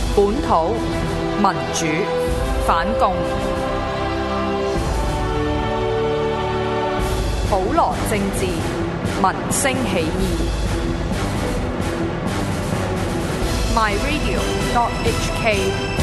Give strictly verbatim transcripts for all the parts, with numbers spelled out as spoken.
本土民主反共，普羅政治民聲起義。My Radio dot H K。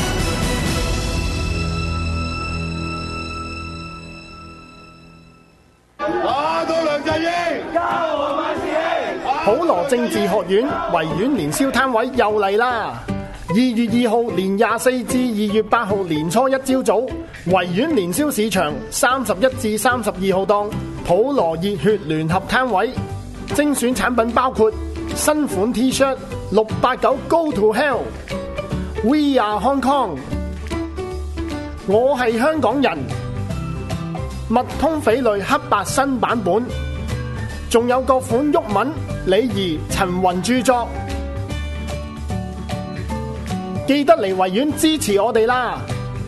打倒梁振英，交我萬事興。 普羅政治學院維園年宵攤位又嚟啦！二月二號年廿四至二月八號年初一朝早，維園年宵市場三十一至三十二號檔普羅熱血聯合攤位，精選產品包括新款 T-shirt 六八九 Go to Hell、We Are Hong Kong、我係香港人、麥通匪類黑白新版本，仲有各款毓民、李怡、陳雲著作。記得嚟維園支持我哋啦！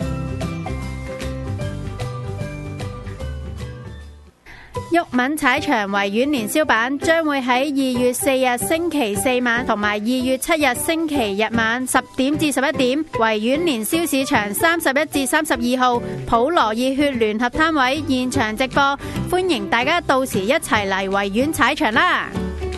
毓民踩場維園年宵版將會喺二月四日星期四晚同埋二月七日星期日晚十點至十一點，維園年宵市場三十一至三十二號普羅熱血聯合攤位現場直播，歡迎大家到時一齊嚟維園踩場啦！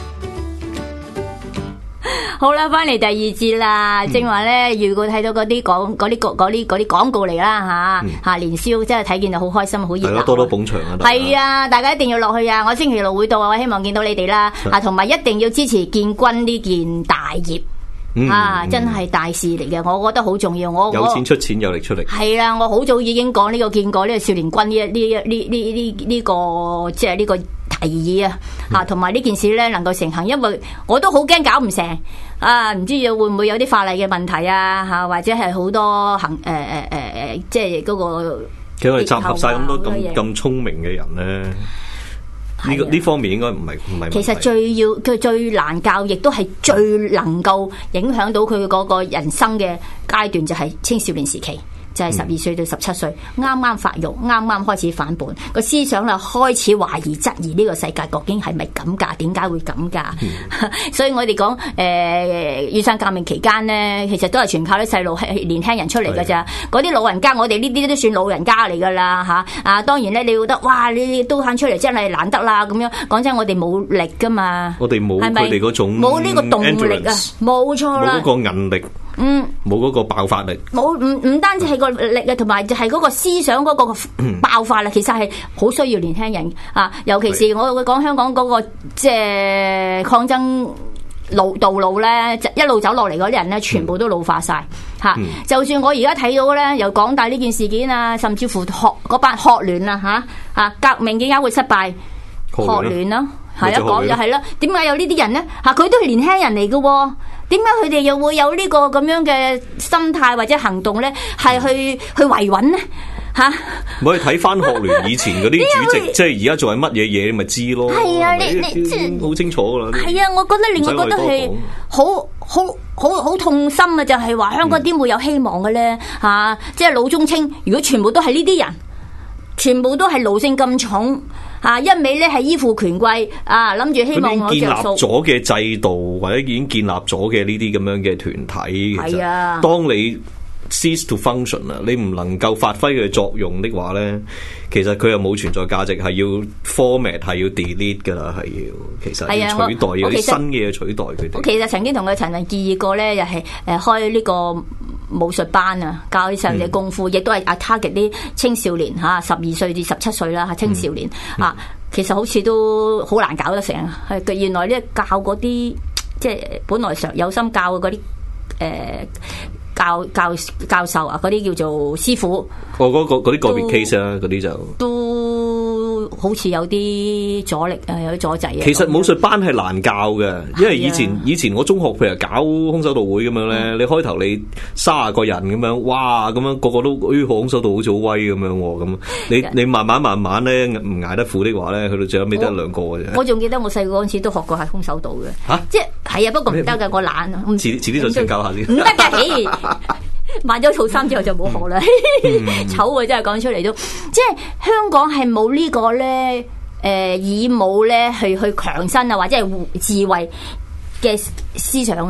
好啦，翻嚟第二節啦，正話咧，如果睇到嗰啲廣嗰啲嗰啲嗰啲廣告嚟啦吓吓年宵，真係睇見就好開心，好熱鬧， 多多捧場啊！ 係啊，大家一定要落去啊！我星期六會到啊，我希望見到你哋啦，啊，同埋一定要支持建軍呢件大業。嗯、啊！真係大事嚟嘅，我覺得好重要。我有錢出錢，有力出力。 係啦，我好早已經講呢、這個見過呢、這個少年軍呢一呢一呢呢呢呢個即係呢個提議啊！吓、嗯，同埋呢件事咧能夠成行，因為我都好驚搞唔成啊！唔知會唔會有啲法例嘅問題啊？吓，或者係好多行誒誒誒誒，即係嗰個。 其實我哋集合晒咁多咁咁聰明嘅人咧。呢個呢方面應該唔係唔係。 其實最要佢最難教，亦都係最能夠影響到佢嗰個人生嘅階段，就係青少年時期。就係十二歲到十七歲，啱啱發育，啱啱開始反叛，個思想啦開始懷疑質疑呢個世界究竟係咪咁㗎？點解會咁㗎？嗯、所以我哋講誒雨傘革命期間呢，其實都係全靠啲細路係年輕人出嚟㗎咋。嗰啲老人家，我哋呢啲都算老人家嚟㗎啦嚇。啊，當然咧，你覺得哇，你都肯出嚟真係難得啦咁樣。講真，我哋冇力㗎嘛。 我哋冇佢哋嗰種冇呢個動力啊，冇錯啦， 冇嗰個韌力。嗯，冇嗰個爆發力， 冇唔唔單止係個力啊，同埋就係嗰個思想嗰個爆發力，其實係好需要年輕人啊。尤其是我會講香港嗰個即係抗爭路道路咧，一路走落嚟嗰啲人咧，全部都老化晒吓。嗯、就算我而家睇到咧，由港大呢件事件啊，甚至乎學嗰班學聯啊吓吓革命點解會失敗？學聯啦，係啊，講就係啦。點解有呢啲人咧？吓，佢都係年輕人嚟嘅。點解佢哋又會有呢個咁樣嘅心態或者行動咧？係去去維穩咧？吓、啊， 我哋睇翻學聯以前嗰啲主席，即係而家做緊乜嘢嘢，你咪知咯。係啊，你你即係好清楚噶啦。係啊，我覺得令我覺得係好好好好痛心啊！就係、是、話香港點會有希望嘅咧？吓、啊，即係老中青，如果全部都係呢啲人，全部都係奴性咁重。啊！一味咧係依附權貴啊，諗住希望我着數。 建立咗嘅制度或者已經建立咗嘅呢啲咁樣嘅團體，係啊。當你 cease to function 啊，你唔能夠發揮佢嘅作用的話咧，其實佢又冇存在價值，係要 format 係要 delete 噶啦，係要其實要取代有啲新嘅嘢取代佢哋。 我其實曾經同佢陳雲建議過咧，又係誒開呢個武術班啊，教啲細路仔功夫，亦都係啊 target 啲青少年嚇，十二歲至十七歲啦嚇，青少年、嗯、啊，其實好似都好難搞得成。係原來咧教嗰啲即係本來上有心教嘅嗰啲誒教教教授啊，嗰啲叫做師傅。 我嗰個嗰啲個別 case 啊，嗰啲就都好似有啲阻力啊，有啲阻滯啊。 其實武術班係難教嘅，因為以前、啊、以前我中學譬如搞空手道會咁樣咧，嗯、你開頭你卅個人咁樣，哇咁樣個個都誒空手道好似好威咁樣喎，咁你你慢慢慢慢咧唔捱得苦的話咧，去到最後尾得兩個嘅啫。 我仲記得我細個嗰陣時都學過係空手道嘅，嚇、啊，即係係啊，不過唔得㗎，我懶啊。遲遲啲就先教下先。 唔得㗎，買咗套衫之後就冇學啦，醜啊！真係講出嚟都，即係香港係冇呢個咧，誒、呃、以武咧去去強身啊，或者係自衛嘅思想啊。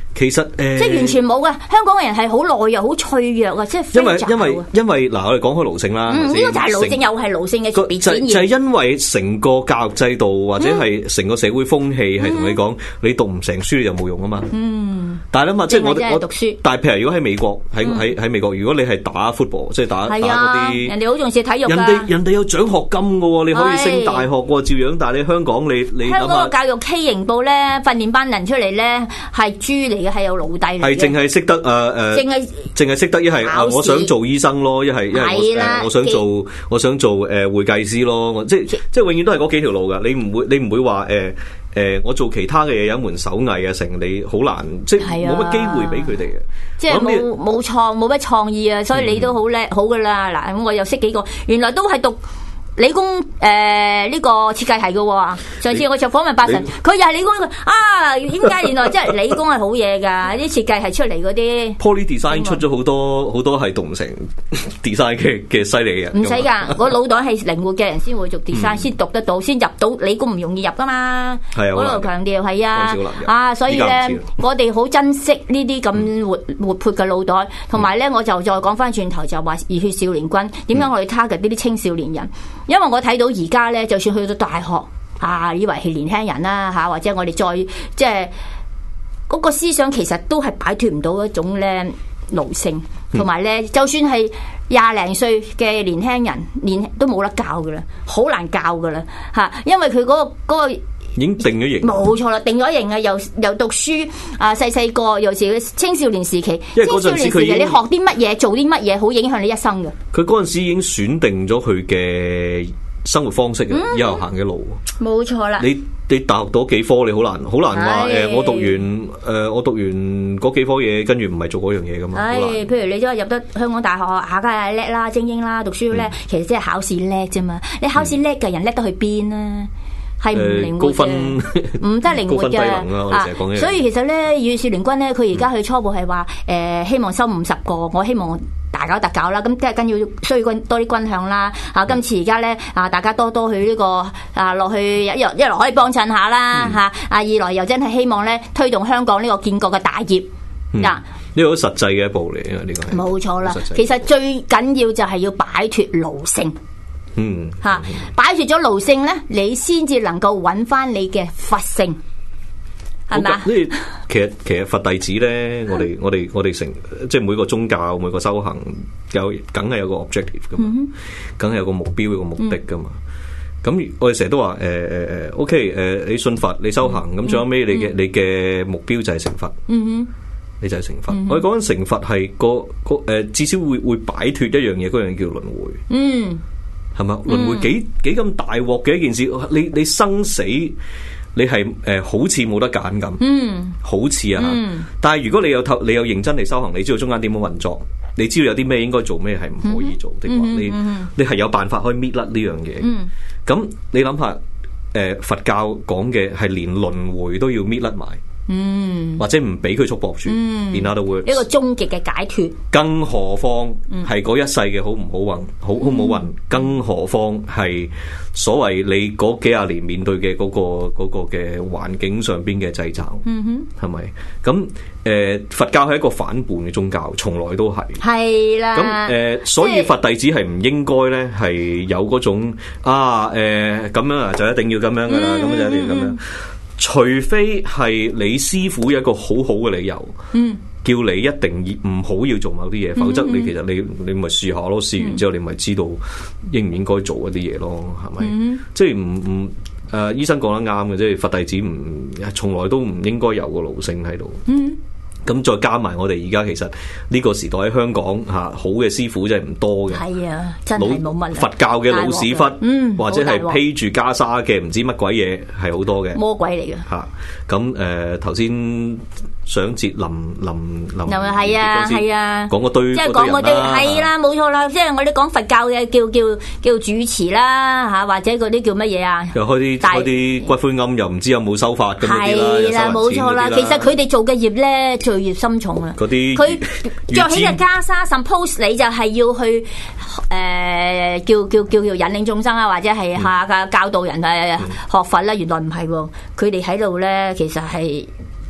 其實誒，呃、 即係完全冇嘅。香港嘅人係好懦弱、好脆弱啊！即係因為因為因為嗱，我哋講開奴性啦， 嗯，呢個就係奴性，又係奴性嘅別展現。 就係因為成個教育制度或者係成個社會風氣係同你講，你讀唔成書你就冇用啊嘛。嗯，但係諗下，即係我我讀書。但係譬如如果喺美國，喺喺喺美國，如果你係打 football，即係打打嗰啲， 人哋好重視體育。 人哋人哋有獎學金嘅，你可以升大學喎，照樣。但係你香港你你香港個教育畸形部咧，訓練班人出嚟咧係豬嚟嘅，係有奴隸嚟嘅。係淨係識得誒誒，淨係淨係識得一係我想做醫生咯，一係一係我想做我想做誒會計師咯，我即係即係永遠都係嗰幾條路噶，你唔會你唔會話誒誒我做其他嘅嘢有一門手藝啊，成你好難即係冇乜機會俾佢哋嘅， 即係冇冇創冇乜創意啊，所以你都好叻好噶啦嗱，咁我又識幾個，原來都係讀理工誒呢、呃這個設計系嘅，上次我就訪問八神，佢又係理工啊，點解原來即係理工係好嘢噶？啲設計係出嚟嗰啲 Poly Design 出咗好多好多係讀唔成 design 嘅嘅犀利嘅人， 唔使噶，個腦袋係靈活嘅人先會做 design，先、嗯、讀得到，先入到理工唔容易入噶嘛。係啊，嗰度強調係啊，啊，所以咧，我哋好珍惜呢啲咁活活潑嘅腦袋，同埋咧，我就再講翻轉頭就話熱血少年軍，點解我哋 target 呢啲青少年人？因為我睇到而家咧，就算去到大學啊，以為係年輕人啦嚇，或者我哋再即係嗰個思想，其實都係擺脫唔到一種咧奴性，同埋咧，就算係廿零歲嘅年輕人，年都冇得教噶啦，好難教噶啦嚇，因為佢嗰個嗰個已經定咗型， 冇錯啦，定咗型啊！又又讀書啊，細細個，尤其是青少年時期， 因為嗰陣時佢已經你學啲乜嘢，做啲乜嘢，好影響你一生嘅。 佢嗰陣時已經選定咗佢嘅生活方式嘅，以後行嘅路。 冇錯啦。你你大學讀幾科，你好難好難話誒，我讀完誒、呃，我讀完嗰幾科嘢，跟住唔係做嗰樣嘢噶嘛。係， 譬如你都係入得香港大學，下梗係叻啦，精英啦，讀書叻，嗯、其實即係考試叻啫嘛。你考試叻嘅人叻得去邊啊？係唔靈活嘅，唔得靈活嘅啊！所以其實咧，熱血少年軍咧，佢而家去初步係話誒，希望收五十個，我希望大搞特搞啦。咁即係跟住需要軍多啲軍向啦。啊，今次而家咧啊，大家多多去呢、這個啊落去一一來可以幫襯下啦嚇，啊二來又真係希望咧推動香港呢個建國嘅大業嗱。呢個好實際嘅一步嚟啊！呢個係冇錯啦。其實最緊要就係要擺脫奴性。 嗯， 吓擺脫咗奴性咧，你先至能夠揾翻你嘅佛性，係嘛？ 呢其實其實佛弟子咧，我哋我哋我哋成即係每個宗教每個修行有，梗係有個 objective 噶嘛，梗係、嗯、有個目標有個目的噶嘛。咁、嗯、我哋成日都話誒誒誒，OK 誒、呃，你信佛你修行，咁最後尾你嘅、嗯、你嘅目標就係成佛。嗯哼，你就係成佛。嗯、我哋講緊成佛係個個誒、呃，至少會會擺脫一樣嘢，嗰樣叫輪迴。嗯。係嘛？輪迴幾幾咁大鑊嘅一件事，你你生死你係誒、呃、好似冇得揀咁，嗯，好似啊，嗯、但係如果你有透，你有認真嚟修行，你知道中間點樣運作，你知道有啲咩應該做，咩係唔可以做的話，嗯、你、嗯、你係有辦法可以搣甩呢樣嘢。咁、嗯、你諗下，誒、呃、佛教講嘅係連輪迴都要搣甩埋。嗯，或者唔俾佢束縛住，嗯、in other words， 一個終極嘅解脫。 更何況係嗰一世嘅好唔好運，好好唔好運。嗯、更何況係所謂你嗰幾廿年面對嘅嗰、嗰個、嗰個嘅環境上邊嘅掣肘，嗯哼，係咪？咁誒、呃，佛教係一個反叛嘅宗教，從來都係。係啦。咁誒、呃，所以佛弟子係唔應該咧，係有嗰種啊誒咁、呃、樣啊，就一定要咁樣噶啦，咁、嗯、就一定要咁樣。除非係你師傅有一個好好嘅理由，嗯，叫你一定唔好要做某啲嘢，嗯、否則你其實你你咪試下咯，試完之後你咪知道應唔應該做一啲嘢咯，係咪？嗯、即係唔唔誒，醫生講得啱嘅，即係佛弟子唔從來都唔應該有個奴性喺度。嗯。咁再加埋我哋而家其實呢個時代喺香港吓、啊、好嘅師傅真係唔多嘅，係啊，真係冇乜。佛教嘅老屎忽，嗯，或者係披住袈裟嘅唔知乜鬼嘢係好多嘅，魔鬼嚟嘅吓。咁誒頭先上節林林林， 係啊係啊， 講嗰堆， 即係講嗰啲係啦，冇錯啦。即係我哋講佛教嘅叫叫叫主持啦吓，或者嗰啲叫乜嘢啊？ 又開啲開啲骨灰龕，又唔知有冇收法咁嗰啲啦， 係啦，冇錯啦。其實佢哋做嘅業咧，罪孽深重啊！ 嗰啲佢着起嘅袈裟 ，suppose 你就係要去誒、呃、叫叫叫叫引領眾生啊，或者係下嘅教導人誒學佛啦。原來唔係喎，佢哋喺度咧，其實係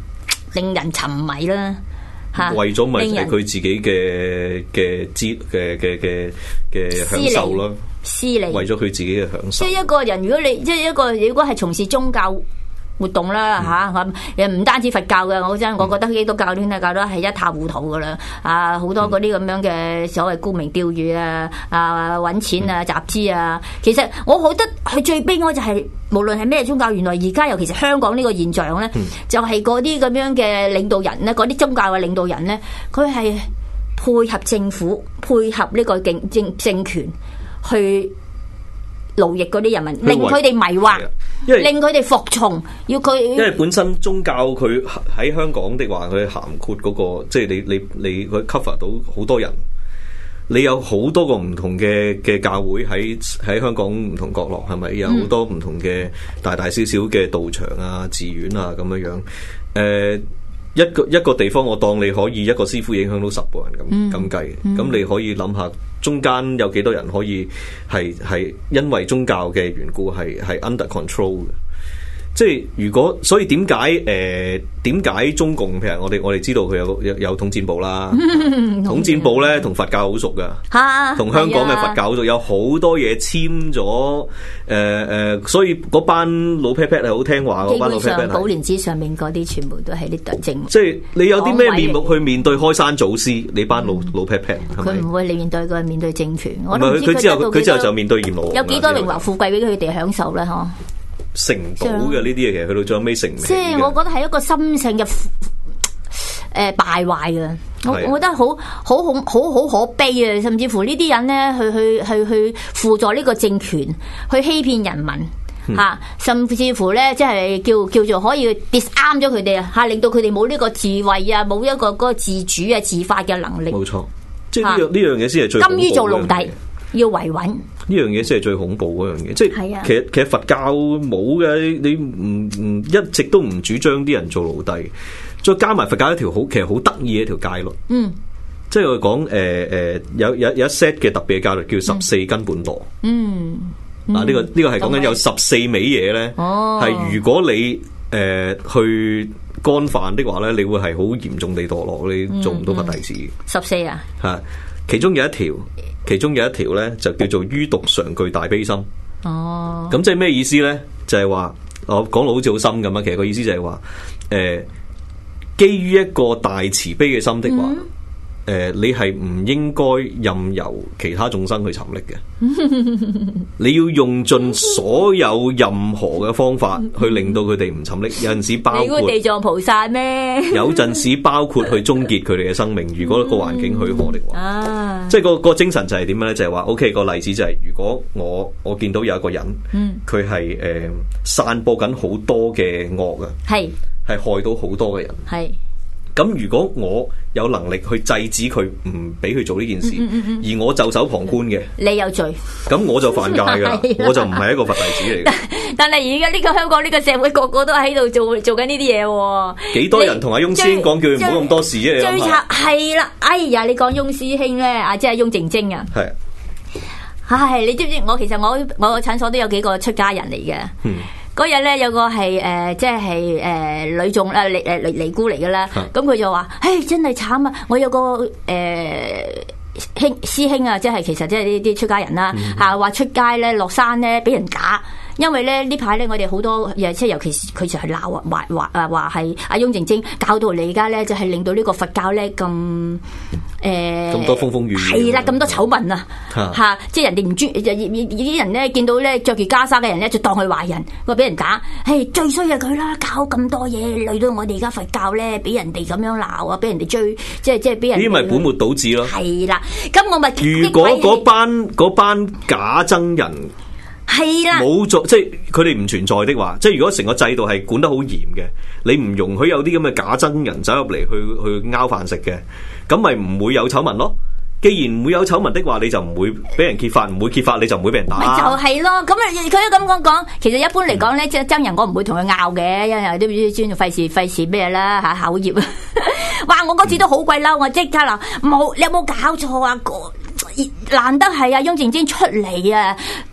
令人沉迷啦。 為咗咪係佢自己嘅嘅資嘅嘅嘅嘅享受咯， 私利，為咗佢自己嘅享受。 即係一個人，如果你即係一個，如果係從事宗教活動啦吓，咁又唔單止佛教嘅，我真我覺得基督教呢教都係一塌糊塗噶啦。啊，好多嗰啲咁樣嘅所謂沽名釣譽啊，啊揾錢啊，集資啊。其實我覺得佢最悲哀就係、是，無論係咩宗教，原來而家尤其是香港呢個現象咧，嗯、就係嗰啲咁樣嘅領導人咧，嗰啲宗教嘅領導人咧，佢係配合政府，配合呢個政政政權去奴役嗰啲人民，令佢哋迷惑。令佢哋服從，要佢。 因為本身宗教佢喺香港的話，佢涵括嗰、那個，即係你你你佢 cover 到好多人。你有好多個唔同嘅嘅教會喺喺香港唔同角落，係咪有好多唔同嘅大大小小嘅道場啊、寺院啊咁樣樣？誒、呃，一個一個地方，我當你可以一個師傅影響到十個人咁咁計，咁、嗯嗯、你可以諗下。中間有幾多人可以係係因為宗教嘅緣故係係 under control 嘅？即係如果所以點解誒點解中共譬如我哋我哋知道佢有有有統戰部啦，統戰部咧同佛教好熟噶，同香港嘅佛教好熟，有好多嘢簽咗誒誒，所以嗰班老 pat pat 係好聽話，嗰班老 pat pat 基本上寶蓮寺上面嗰啲全部都係啲特徵。 即係你有啲咩面目去面對開山祖師？你班老老 pat pat 佢唔會你面對佢面對政權。我唔係佢之後佢之後就面對閻羅王。 有幾多榮華富貴俾佢哋享受咧？嗬？ 成到嘅呢啲嘢，其實去到最後尾成唔起嘅。 即係我覺得係一個心性嘅誒敗壞嘅，我我覺得好好好好好可悲啊！甚至乎呢啲人咧，去去去去輔助呢個政權，去欺騙人民嚇、嗯，甚至乎咧，即係叫叫做可以 disarm 咗佢哋啊嚇，令到佢哋冇呢個智慧啊，冇一個嗰個自主啊、自發嘅能力。 冇錯，即係呢樣呢樣嘢先係最甘於做奴隸。要維穩呢樣嘢先係最恐怖嗰樣嘢，即係、啊、其實其實佛教冇嘅，你唔唔一直都唔主張啲人做奴隸，再加埋佛教一條好其實好得意嘅一條戒律，嗯，即係我講誒誒有有有一 set 嘅特別嘅戒律叫十四根本墮，嗯，嗱、嗯、呢、啊這個呢、這個係講緊有十四味嘢咧，哦，係如果你誒、呃、去干犯的話咧，你會係好嚴重地墮落，你做唔到佛弟子。十四、嗯嗯、啊， 吓， 其中有一條。其中有一條咧，就叫做於讀常具大悲心。哦，咁即係咩意思咧？就係、是、話我講到好似好深咁啊。其實個意思就係話，誒、呃，基於一個大慈悲嘅心的話，誒、嗯呃，你係唔應該任由其他眾生去沉溺嘅。你要用盡所有任何嘅方法去令到佢哋唔沉溺。有陣時包括你個地藏菩薩咩？ 有陣時包括去終結佢哋嘅生命。如果個環境許可的話，啊、即係個個精神就係點樣咧？就係話 ，OK 個例子就係、是，如果我我見到有一個人，佢係誒散播緊好多嘅惡啊，係係害到好多嘅人，係。咁如果我有能力去制止佢，唔俾佢做呢件事，嗯嗯嗯、而我袖手旁觀嘅， 你有罪， 咁我就犯戒噶啦，我就唔係一個佛弟子嚟嘅。 但係而家呢個香港呢個社會，個個都喺度做做緊呢啲嘢。幾多人同阿翁師兄講叫佢唔好咁多事啫？ 最慘係啦，哎呀，你講翁師兄咧，啊，即係翁靜晶啊，係，唉，你知唔知？我其實我我個診所都有幾個出家人嚟嘅。嗯嗰日咧有個係誒、呃，即係誒、呃、女眾啦，尼誒尼姑嚟噶啦，咁佢就話：，唉，真係慘啊！我有個誒、呃、兄師兄啊，即係其實即係呢啲出家人啦，嚇話、嗯、出街咧落山咧俾人打。因為咧呢排咧我哋好多即係尤其是佢就係鬧啊話話啊話係阿翁靜晶搞到你而家咧就係令到呢個佛教咧咁誒咁多風風雨雨係啦，咁多醜聞啊嚇，即係人哋唔專啲人咧見到咧着住袈裟嘅人咧就當佢壞人，話俾人打，誒最衰係佢啦，搞咁多嘢累到我哋而家佛教咧俾人哋咁樣鬧啊，俾人哋追，即係即係俾人呢啲咪本末倒置咯。 係啦，咁我咪如果嗰班嗰班假僧人。 係啦， 冇做即係佢哋唔存在的話，即係如果成個制度係管得好嚴嘅，你唔容許有啲咁嘅假僧人走入嚟去去拗飯食嘅，咁咪唔會有醜聞咯。既然唔會有醜聞的話，你就唔會俾人揭發，唔會揭發你就唔會俾人打。 就係咯，咁啊佢都咁講講，其實一般嚟講咧，即係僧人我唔會同佢拗嘅，因為都專費事費事咩啦吓口業啊！哇，我嗰次都好鬼嬲，我即刻鬧冇，你有冇搞錯啊？難得係啊翁靜晶出嚟啊！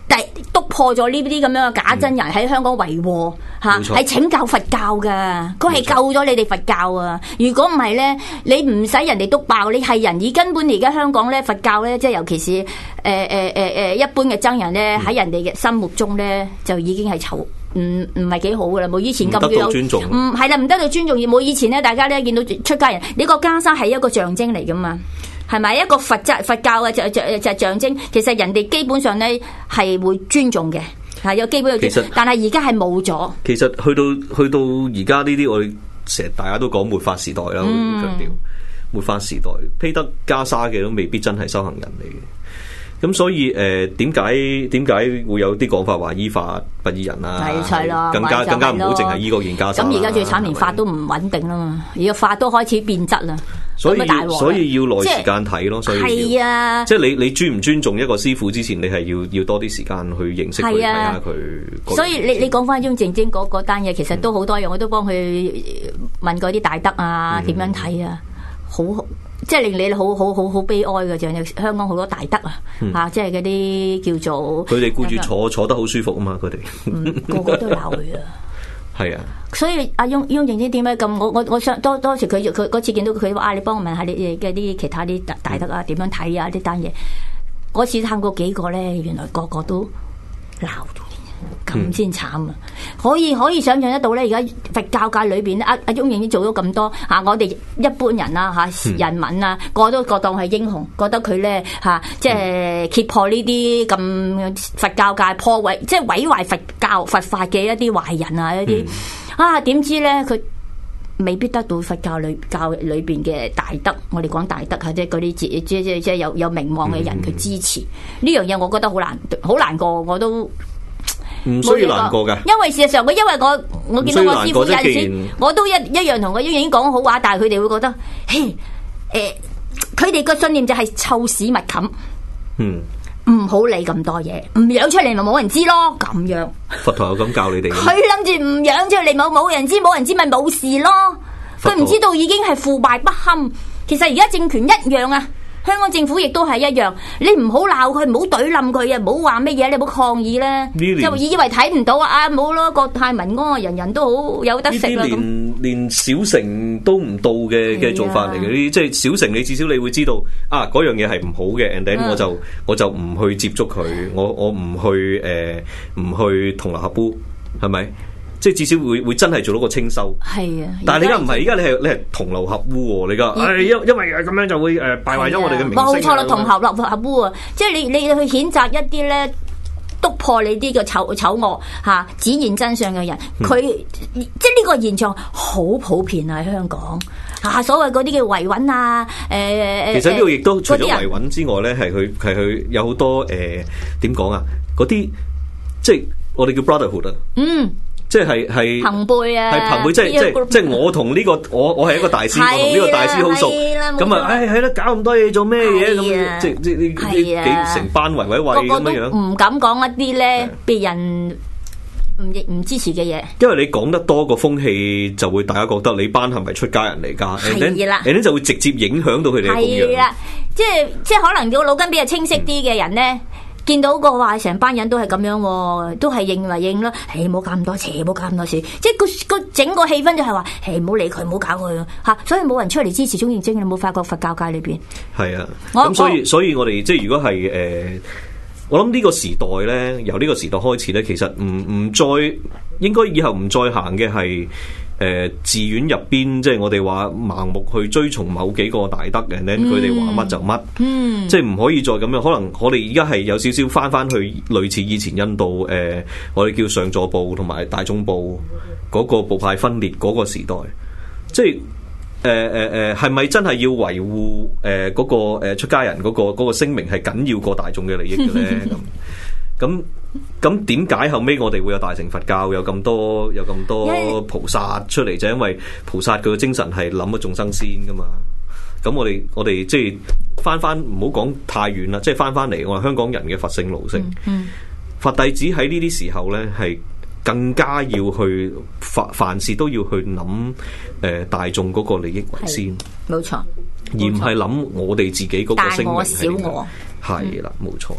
第督破咗呢啲咁樣嘅假真人喺香港維和嚇，係、啊、拯救佛教噶，佢係救咗你哋佛教啊！如果唔係咧，你唔使人哋督爆，你係人，而根本而家香港咧佛教咧，即係尤其是誒誒誒誒一般嘅僧人咧，喺人哋嘅心目中咧，就已經係醜。唔唔係幾好噶啦，冇以前咁得到尊重。 唔係啦，唔得到尊重，而冇以前咧，大家咧見到出家人，呢個袈裟係一個象徵嚟噶嘛，係咪一個佛質佛教嘅就就就象徵？其實人哋基本上咧係會尊重嘅，係有基本嘅尊重。但係而家係冇咗。其實去到去到而家呢啲，我哋成日大家都講末法時代啦，好強調末法時代，披得袈裟嘅都未必真係修行人嚟嘅。咁所以誒點解點解會有啲講法話依法不依人啊？ 係咯， 更加更加唔好淨係依個件袈裟。 咁而家最慘，連法都唔穩定啦嘛，而家法都開始變質啦。 所以所以要耐時間睇咯。所以係啊， 即係你你尊唔尊重一個師傅之前，你係要要多啲時間去認識佢，睇下佢。 所以你你講翻雍正精嗰嗰單嘢，其實都好多樣，我都幫佢問過啲大德啊，點樣睇啊，好。即係令你好好好好悲哀嘅，就係香港好多大德啊，嗯、啊，即係嗰啲叫做佢哋顧住坐坐得好舒服啊嘛，佢哋、 嗯、個個都鬧佢啊， 係啊， 所以阿雍雍正知點解咁？我我我想多多時佢佢嗰次見到佢話啊，你幫我問下你嘅啲其他啲大德啊，點樣睇啊呢單嘢？嗰次探過幾個咧，原來個個都鬧。咁先慘啊！可以可以想象得到咧，而家佛教界裏邊咧，阿阿雍正已經做咗咁多嚇、啊，我哋一般人啦嚇、啊，人民啊，個個都覺得係英雄，覺得佢咧嚇，即係揭破呢啲咁佛教界破壞，即係毀壞佛教佛法嘅一啲壞人啊，一啲啊點知咧佢未必得到佛教裏教裏邊嘅大德，我哋講大德嚇，即係嗰啲即即即即有有名望嘅人佢支持呢樣嘢，我覺得好難好難過，我都。 唔需要難過噶， 因為事實上佢因為我我見到我師傅有陣時，我都一一樣同佢已經講好話，但係佢哋會覺得，嘿，誒、呃，佢哋個信念就係臭屎密冚，嗯，唔好理咁多嘢，唔養出嚟咪冇人知咯，咁樣。佛陀有咁教你哋？ 佢諗住唔養出嚟冇冇人知，冇人知咪冇事咯。佢唔知道已經係腐敗不堪，其實而家政權一樣啊。香港政府亦都係一樣，你唔好鬧佢，唔好懟冧佢啊，唔好話乜嘢，你唔好抗議咧，就以為睇唔到啊！啊，冇咯，國泰民安，人人都好有得食啦。咁連連小城都唔到嘅嘅做法嚟嘅，呢啲即係小城，你至少你會知道啊，嗰樣嘢係唔好嘅 and then 我就我就唔去接觸佢，我我唔去誒唔去同流合污，係咪？即係至少會會真係做到個清修，係啊！但係你而家唔係，而家你係你係同流合污喎！你而家，因因為咁樣就會誒敗壞咗我哋嘅名聲。 冇錯啦，同流合合污啊！即係你你去譴責一啲咧，督破你啲嘅醜醜惡嚇，展現真相嘅人，佢、嗯、即係呢個現象好普遍啊！喺香港嚇，所謂嗰啲叫維穩啊，誒、呃、 其實呢度亦都除咗維穩之外咧，係佢係佢有好多誒點講啊？嗰啲即係我哋叫 brotherhood 啊。嗯。即係係朋輩啊， 係朋輩，即係即係即係我同呢個我我係一個大師，我同呢個大師好熟，咁啊，唉係啦，搞咁多嘢做咩嘢咁？即即呢呢幾成班圍圍圍咁樣樣， 唔敢講一啲咧，別人唔唔支持嘅嘢。 因為你講得多個風氣，就會大家覺得你班係咪出家人嚟㗎？係啦，然後就會直接影響到佢哋嘅供養。係啦，即係即係可能個腦筋比較清晰啲嘅人咧。見到個話成班人都係咁樣，都係認為認咯，誒冇搞咁多事，冇搞咁多事，即係個個整個氣氛就係話，誒唔好理佢，唔好搞佢嚇，所以冇人出嚟支持雍正精，你冇發覺佛教界裏邊？係啊，咁所以所以我哋即係如果係誒、呃，我諗呢個時代咧，由呢個時代開始咧，其實唔唔再應該以後唔再行嘅係。誒、呃、寺院入邊，即係我哋話盲目去追從某幾個大德嘅，咧佢哋話乜就乜，嗯、即係唔可以再咁樣。可能我哋而家係有少少翻翻去類似以前印度誒、呃，我哋叫上座部同埋大眾部嗰個部派分裂嗰個時代，即係誒誒誒，係咪真係要維護誒嗰個誒出家人嗰、嗰個嗰、嗰個聲明係緊要過大眾嘅利益嘅咧？咁咁。咁點解後尾我哋會有大乘佛教有咁多有咁多菩薩出嚟？就因為菩薩佢嘅精神係諗咗眾生先噶嘛。咁我哋我哋即係翻翻唔好講太遠啦，即係翻翻嚟我哋香港人嘅佛性奴性，嗯嗯、佛弟子喺呢啲時候咧係更加要去凡凡事都要去諗誒、呃、大眾嗰個利益為先， 冇錯， 而唔係諗我哋自己嗰個聲名係點。 大我小我， 係啦，冇錯啦。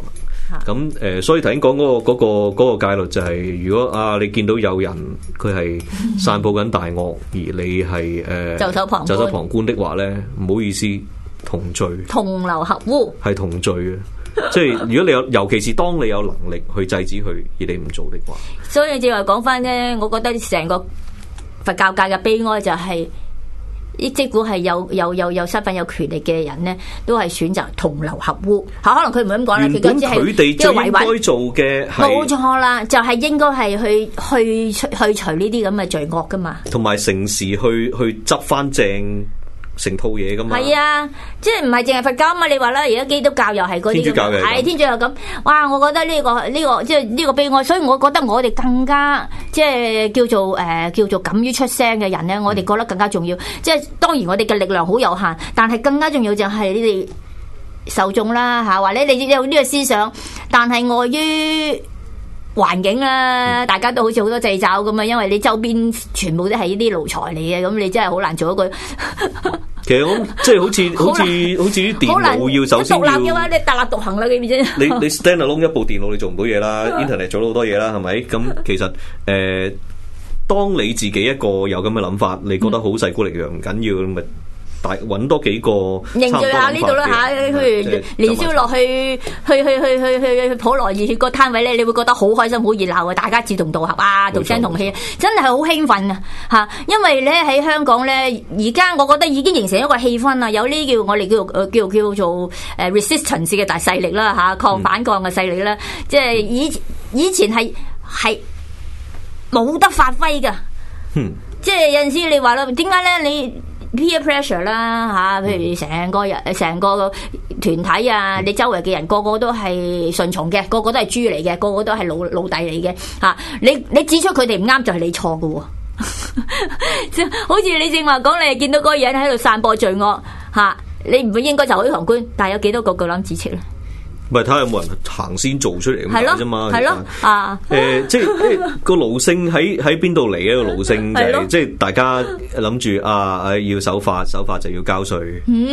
咁誒、呃，所以頭先講嗰個嗰、嗰個嗰、嗰個戒律就係、是，如果啊你見到有人佢係散佈緊大惡，而你係誒袖手旁袖手旁觀的話咧，唔好意思，同罪， 同流合污， 係同罪嘅。即係如果你有，尤其是當你有能力去制止佢，而你唔做的話， 所以正話講翻咧，我覺得成個佛教界嘅悲哀就係、是。啲即管係有有有有身份有權力嘅人咧，都係選擇同流合污。嚇，可能佢唔係咁講啦， 原本佢哋最應該做嘅係冇錯啦，就係、是、應該係去去去去除呢啲咁嘅罪惡噶嘛，同埋誠時去去執翻正成套嘢噶嘛。 係啊，即係唔係淨係佛教啊嘛？你話啦，而家基督教又係嗰啲，天主教嘅係天主教咁。哇！我覺得呢、這個呢、這個即係呢個悲哀，所以我覺得我哋更加即係叫做誒、呃、叫做敢於出聲嘅人咧，我哋覺得更加重要。嗯、即係當然我哋嘅力量好有限，但係更加重要就係你哋受眾啦嚇，或者你有呢個思想，但係礙於環境啦，大家都好似好多掣肘咁啊，因為你周邊全部都係呢啲奴才嚟嘅，咁你真係好難做一個。 其實我即係好似好似好似啲電腦要首先要獨立嘅話，你特立獨行啦，記唔記得？ 你你 stand alone 一部電腦你做唔到嘢啦，internet 做到好多嘢啦，係咪？咁其實誒、呃，當你自己一個有咁嘅諗法，你覺得好勢孤力弱唔緊要，咁咪。大揾多幾個凝聚下呢度啦嚇，譬如年宵落去去去去去去去普羅熱血個攤位咧，你會覺得好開心、好熱鬧啊！大家志同道合啊，同聲同氣，真係好興奮啊嚇！因為咧喺香港咧，而家我覺得已經形成一個氣氛啦，有呢叫我哋叫誒叫叫做誒 resistance 嘅大勢力啦嚇，抗反抗嘅勢力啦，即係以以前係係冇得發揮㗎，嗯，即係有陣時你話啦，點解咧你？peer pressure 啦嚇，譬如成個人、成個團體啊，你周圍嘅人個個都係順從嘅，個個都係豬嚟嘅，個個都係老老弟嚟嘅嚇。你你指出佢哋唔啱就係你錯嘅喎，好似你正話講，你見到嗰個人喺度散播罪惡嚇，你唔會應該就喺旁觀，但係有幾多個夠膽指斥咧？ 咪睇下有冇人行先做出嚟咁解啫嘛，係咯啊！誒、呃，即係個奴性喺喺邊度嚟嘅？個奴性就係、是、即係大家諗住啊，誒要守法，守法就要交稅。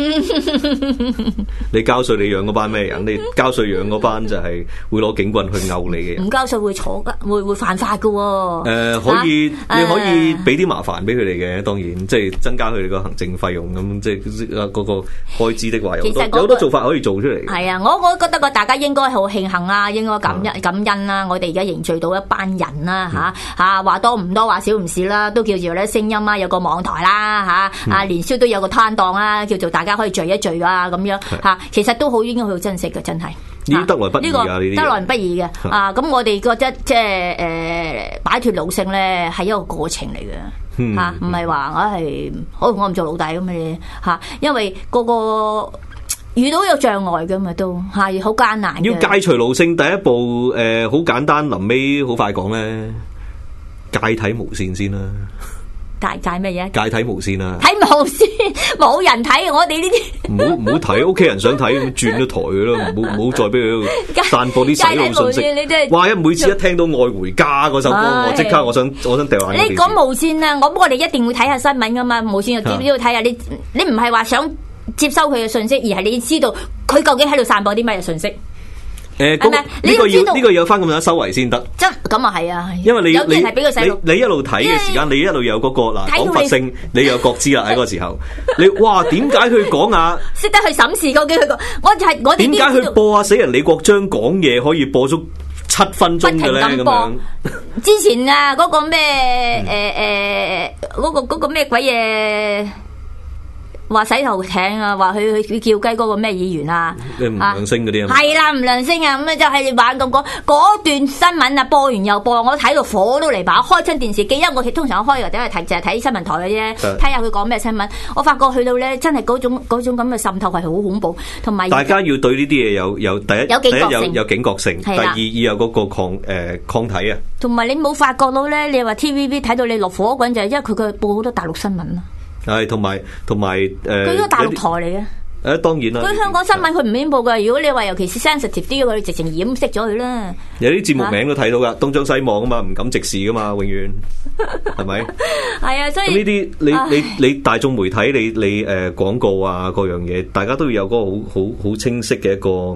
你交稅，你養嗰班咩人？你交稅養嗰班就係會攞警棍去毆你嘅人。唔交稅會坐噶，會會犯法噶、哦。誒、呃，可以，啊、你可以俾啲麻煩俾佢哋嘅，當然即係增加佢哋個行政費用咁，即係嗰個開支的話有好多、那個、有好多做法可以做出嚟。係啊，我我覺得。大家應該好慶幸啦，應該感恩感恩啦。我哋而家凝聚到一班人啦，吓吓話多唔多，話少唔少啦，都叫做咧聲音啦，有個網台啦，吓啊年宵都有個攤檔啦，叫做大家可以聚一聚啊，咁樣吓，其實都好應該好珍惜嘅，真係呢啲得來不易啊，呢啲得來不易嘅啊。咁我哋覺得即係誒擺脫奴性咧，係一個過程嚟嘅吓，唔係話我係好我唔做老大咁嘅吓，因為個個。遇到有障礙嘅嘛，都係好艱難嘅。 要戒除奴性，第一步誒，好、呃、簡單，臨尾好快講咧，戒睇無線先啦。 戒戒咩嘢？ 戒睇無線啦。 睇無線冇人睇，我哋呢啲唔好唔好睇，屋企人想睇咁轉咗台嘅咯，唔好唔好再俾佢散播啲洗腦信息。哇！一每次一聽到《愛回家》嗰首歌，哎、我即刻我想我想掉眼。 你講無線啊，我我哋一定會睇下新聞噶嘛，無線又點都要睇下。你你唔係話想接收佢嘅信息，而係你知道佢究竟喺度散播啲乜嘢信息。 誒，咁呢個要呢個要翻咁樣收圍先得。 真咁啊係啊， 因為你有啲係俾佢洗腦。 你你一路睇嘅時間，你一路有嗰個嗱講佛性，你有覺知啦喺嗰個時候。你哇，點解佢講啊？ 識得去審視究竟佢個，我就係我哋點解佢播啊死人李國章講嘢可以播足七分鐘嘅咧？咁樣之前啊，嗰個咩誒誒嗰個嗰個咩鬼嘢？話洗頭艇啊，話去去叫雞嗰個咩議員啊， 吳亮星嗰啲啊， 係啦，吳亮星啊，咁啊就係你玩咁講嗰段新聞啊，播完又播，我睇到火都嚟把，開親電視機，因為我通常我開嘅都係睇就係睇新聞台嘅啫，睇下佢講咩新聞。我發覺去到咧，真係嗰種嗰種咁嘅滲透係好恐怖，同埋大家要對呢啲嘢有有第一有警覺性， 第一有有警覺性，第二要有嗰個抗誒、呃、抗體啊。 同埋你冇發覺到咧，你話 T V B 睇到你落火滾就係因為佢佢播好多大陸新聞啊。 係，同埋同埋誒， 佢都大陸台嚟嘅。 誒，當然啦。 佢香港新聞佢唔應報噶。如果你話尤其是 sensitive 啲嘅，佢直情掩飾咗佢啦。 有啲節目名都睇到噶，東張西望啊嘛，唔敢直視噶嘛，永遠係咪？ 係啊，所以咁呢啲你你你大眾媒體，你你誒廣告啊各樣嘢，大家都要有嗰個好好好清晰嘅一個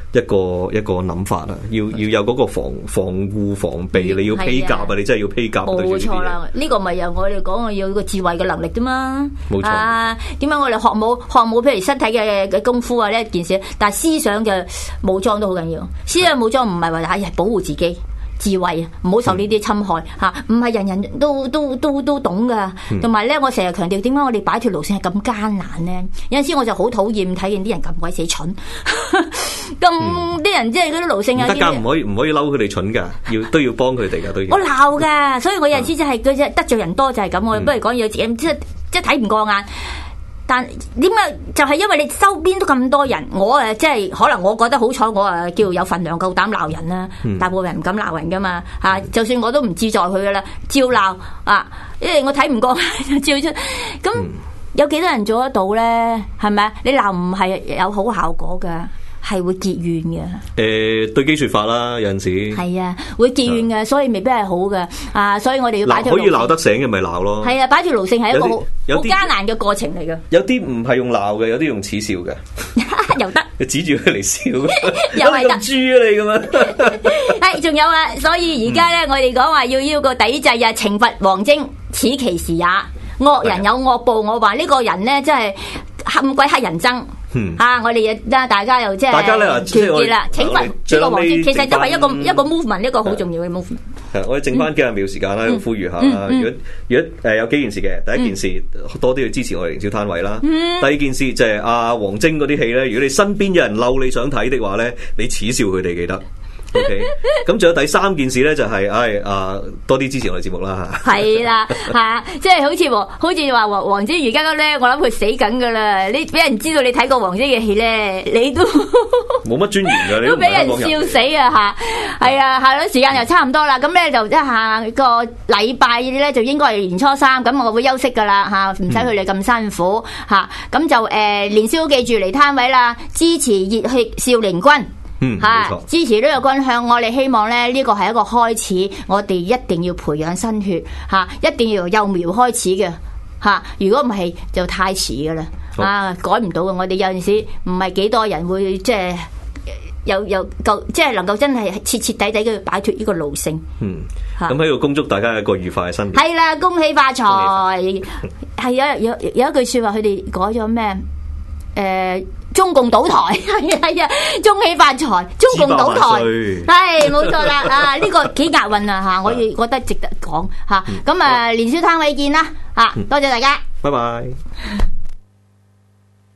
一個一個諗法啊，要要有嗰個防防護防備，你要披甲啊，你真係要披甲。 冇錯啦，呢個咪由我哋講要個智慧嘅能力啫嘛。 冇錯啊， 點解我哋學武學武，譬如身體嘅嘅功夫啊呢一件事，但係思想嘅武裝都好緊要。思想武裝唔係話哎呀保護自己。智慧啊，唔好受呢啲侵害吓，唔係人人都都都都懂噶。同埋咧，我成日強調點解我哋擺脫路線係咁艱難咧？有陣時我就好討厭睇見啲人咁鬼死蠢，咁啲、嗯、人即係嗰啲路線啊，得噶，唔可以唔可以嬲佢哋蠢噶，要都要幫佢哋噶，都要。 我鬧噶，所以我有陣時就係佢只得罪人多就係咁，我不如講要自己即係即係睇唔過眼。但點解就係、是、因為你周邊都咁多人，我誒即係可能我覺得好彩，我誒叫有份量夠膽鬧人啦。嗯、大部分人唔敢鬧人噶嘛嚇、啊，就算我都唔志在佢噶啦，照鬧啊，因為我睇唔過照出。咁、嗯、有幾多人做得到咧？係咪啊？你鬧唔係有好效果噶？係會結怨嘅，誒、 呃，對機說法啦，有陣時係啊，會結怨嘅，啊、所以未必係好嘅啊，所以我哋要擺條路線， 可以鬧得醒嘅咪鬧咯， 係啊，擺條路線係一個好好艱難嘅過程嚟嘅， 有啲唔係用鬧嘅，有啲用恥笑嘅， 又得， 你指住佢嚟笑， 又係得， 咁豬啊你咁樣， 係仲有啊，所以而家咧，我哋講話要要個抵制啊，懲罰王晶，此其時也，惡人有惡報，我話呢個人咧真係咁鬼乞人憎。嗯，啊！我哋又大家又即係團結啦，懲罰呢個王晶，其實都係一個一個 movement，一個好重要嘅 movement。 係，我哋剩翻幾廿秒時間啦，要呼籲下啦。如果如果誒有幾件事嘅，第一件事多啲去支持我哋營銷攤位啦。第二件事就係阿王晶嗰啲戲咧，如果你身邊有人嬲你想睇的話咧，你恥笑佢哋記得。O K， 咁仲有第三件事咧，就係、是，唉，啊，多啲支持我哋節目啦吓。係啦，係啊，即係好似王，好似話王王晶而家咁咧，我諗佢死緊噶啦。你俾人知道你睇過王晶嘅戲咧，你都冇乜尊嚴噶，你都俾人笑死啊吓。係啊，係咯，時間又差唔多啦。咁咧就即係下個禮拜咧，就應該係年初三，咁我會休息噶啦吓，唔使佢哋咁辛苦吓。咁、嗯、就誒，年宵記住嚟攤位啦，支持熱血少年軍。 嗯， 吓支持呢個軍向，我哋希望咧呢個係一個開始，我哋一定要培養新血，吓一定要由幼苗開始嘅，吓如果唔係就太遲噶啦，啊改唔到嘅。我哋有陣時唔係幾多人會即係有有夠，即係能夠真係徹徹底底嘅擺脫呢個路線。 嗯，咁喺度恭祝大家一個愉快嘅新年。 係啦，恭喜發財。係有有有一句說話，佢哋改咗咩？誒、呃。中共倒台，係啊係啊，恭喜發財，中共倒台，係冇錯啦啊！呢、這個幾押韻啊吓，我亦覺得值得講吓。咁啊，年宵攤位見啦，啊，多謝大家， 拜拜。